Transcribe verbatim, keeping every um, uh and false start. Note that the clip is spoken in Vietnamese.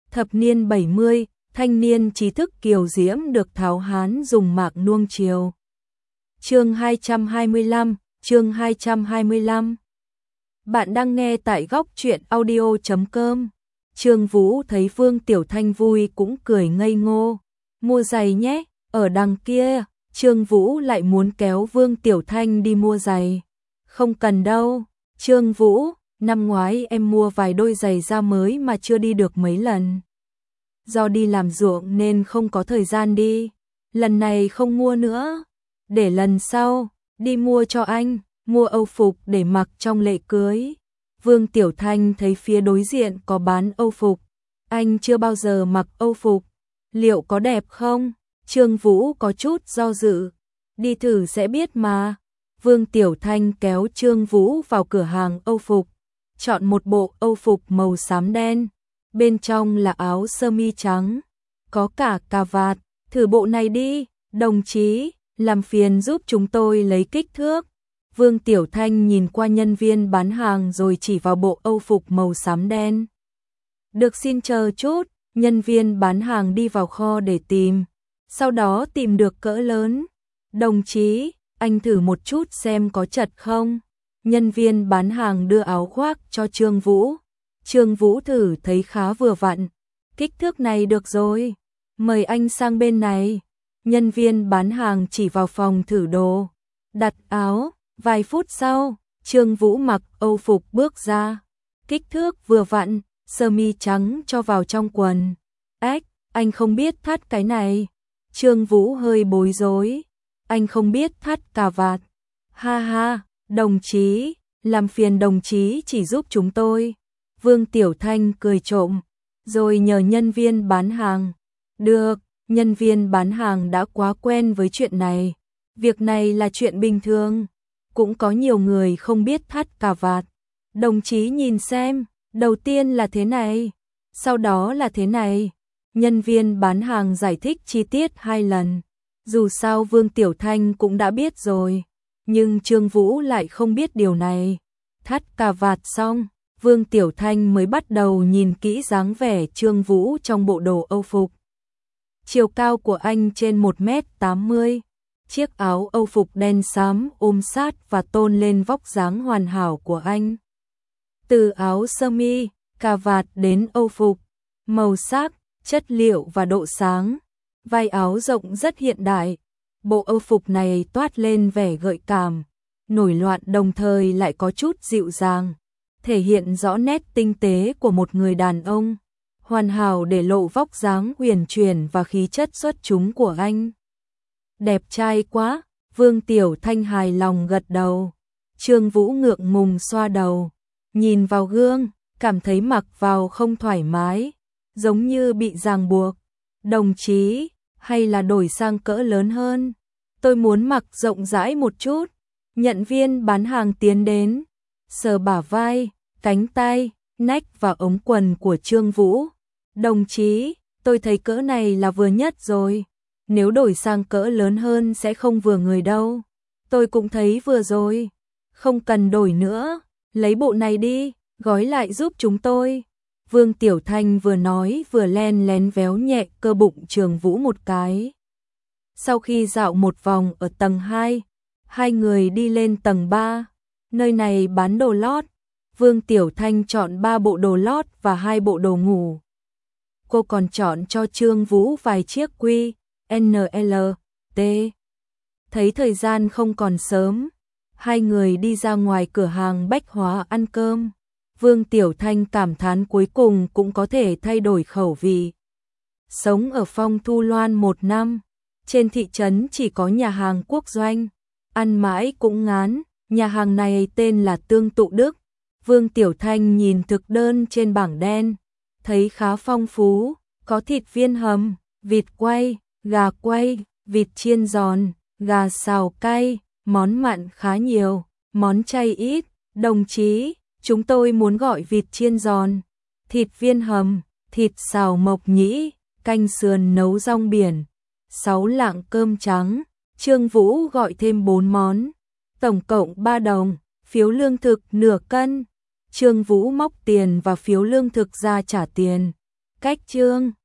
Thập niên bảy mươi, thanh niên trí thức kiều diễm được Tháo Hán dùng mạc nuông chiều. Chương hai trăm hai mươi lăm, chương hai trăm hai mươi lăm. Bạn đang nghe tại góc truyện audio chấm com. Trương Vũ thấy Vương Tiểu Thanh vui cũng cười ngây ngô. Mua giày nhé, ở đằng kia. Trương Vũ lại muốn kéo Vương Tiểu Thanh đi mua giày. Không cần đâu, Trương Vũ, năm ngoái em mua vài đôi giày da mới mà chưa đi được mấy lần. Do đi làm ruộng nên không có thời gian đi. Lần này không mua nữa. Để lần sau, đi mua cho anh, mua âu phục để mặc trong lễ cưới. Vương Tiểu Thanh thấy phía đối diện có bán âu phục. Anh chưa bao giờ mặc âu phục. Liệu có đẹp không? Trương Vũ có chút do dự. Đi thử sẽ biết mà. Vương Tiểu Thanh kéo Trương Vũ vào cửa hàng âu phục. Chọn một bộ âu phục màu xám đen. Bên trong là áo sơ mi trắng. Có cả cà vạt. Thử bộ này đi, đồng chí. Làm phiền giúp chúng tôi lấy kích thước. Vương Tiểu Thanh nhìn qua nhân viên bán hàng rồi chỉ vào bộ âu phục màu xám đen. Được, xin chờ chút. Nhân viên bán hàng đi vào kho để tìm. Sau đó tìm được cỡ lớn. Đồng chí, anh thử một chút xem có chật không. Nhân viên bán hàng đưa áo khoác cho Trương Vũ. Trương Vũ thử thấy khá vừa vặn. Kích thước này được rồi. Mời anh sang bên này. Nhân viên bán hàng chỉ vào phòng thử đồ. Đặt áo. Vài phút sau, Trương Vũ mặc âu phục bước ra. Kích thước vừa vặn, sơ mi trắng cho vào trong quần. Ếch, anh không biết thắt cái này. Trương Vũ hơi bối rối. Anh không biết thắt cà vạt. Ha ha, đồng chí, làm phiền đồng chí chỉ giúp chúng tôi. Vương Tiểu Thanh cười trộm, rồi nhờ nhân viên bán hàng. Được, nhân viên bán hàng đã quá quen với chuyện này. Việc này là chuyện bình thường. Cũng có nhiều người không biết thắt cà vạt. Đồng chí nhìn xem, đầu tiên là thế này, sau đó là thế này. Nhân viên bán hàng giải thích chi tiết hai lần. Dù sao Vương Tiểu Thanh cũng đã biết rồi, nhưng Trương Vũ lại không biết điều này. Thắt cà vạt xong, Vương Tiểu Thanh mới bắt đầu nhìn kỹ dáng vẻ Trương Vũ trong bộ đồ âu phục. Chiều cao của anh trên một mét tám mươi. Chiếc áo âu phục đen xám ôm sát và tôn lên vóc dáng hoàn hảo của anh. Từ áo sơ mi, cà vạt đến âu phục, màu sắc, chất liệu và độ sáng, vai áo rộng rất hiện đại. Bộ âu phục này toát lên vẻ gợi cảm, nổi loạn đồng thời lại có chút dịu dàng, thể hiện rõ nét tinh tế của một người đàn ông, hoàn hảo để lộ vóc dáng huyền chuyển và khí chất xuất chúng của anh. Đẹp trai quá, Vương Tiểu Thanh hài lòng gật đầu. Trương Vũ ngượng ngùng xoa đầu, nhìn vào gương, cảm thấy mặc vào không thoải mái, giống như bị ràng buộc. Đồng chí, hay là đổi sang cỡ lớn hơn? Tôi muốn mặc rộng rãi một chút. Nhận viên bán hàng tiến đến, sờ bả vai, cánh tay, nách và ống quần của Trương Vũ. Đồng chí, tôi thấy cỡ này là vừa nhất rồi. Nếu đổi sang cỡ lớn hơn sẽ không vừa người đâu. Tôi cũng thấy vừa rồi. Không cần đổi nữa, lấy bộ này đi, gói lại giúp chúng tôi. Vương Tiểu Thanh vừa nói vừa len lén véo nhẹ cơ bụng Trương Vũ một cái. Sau khi dạo một vòng ở tầng hai, hai người đi lên tầng ba. Nơi này bán đồ lót. Vương Tiểu Thanh chọn ba bộ đồ lót và hai bộ đồ ngủ. Cô còn chọn cho Trương Vũ vài chiếc quy en lờ tê. Thấy thời gian không còn sớm, hai người đi ra ngoài cửa hàng bách hóa ăn cơm. Vương Tiểu Thanh cảm thán cuối cùng cũng có thể thay đổi khẩu vị. Sống ở Phong Thu Loan một năm, trên thị trấn chỉ có nhà hàng quốc doanh, ăn mãi cũng ngán. Nhà hàng này tên là Tương Tụ Đức. Vương Tiểu Thanh nhìn thực đơn trên bảng đen, thấy khá phong phú, có thịt viên hầm, vịt quay, gà quay, vịt chiên giòn, gà xào cay, món mặn khá nhiều, món chay ít. Đồng chí, chúng tôi muốn gọi vịt chiên giòn, thịt viên hầm, thịt xào mộc nhĩ, canh sườn nấu rong biển, sáu lạng cơm trắng. Trương Vũ gọi thêm bốn món, tổng cộng ba đồng, phiếu lương thực nửa cân. Trương Vũ móc tiền và phiếu lương thực ra trả tiền. Cách chương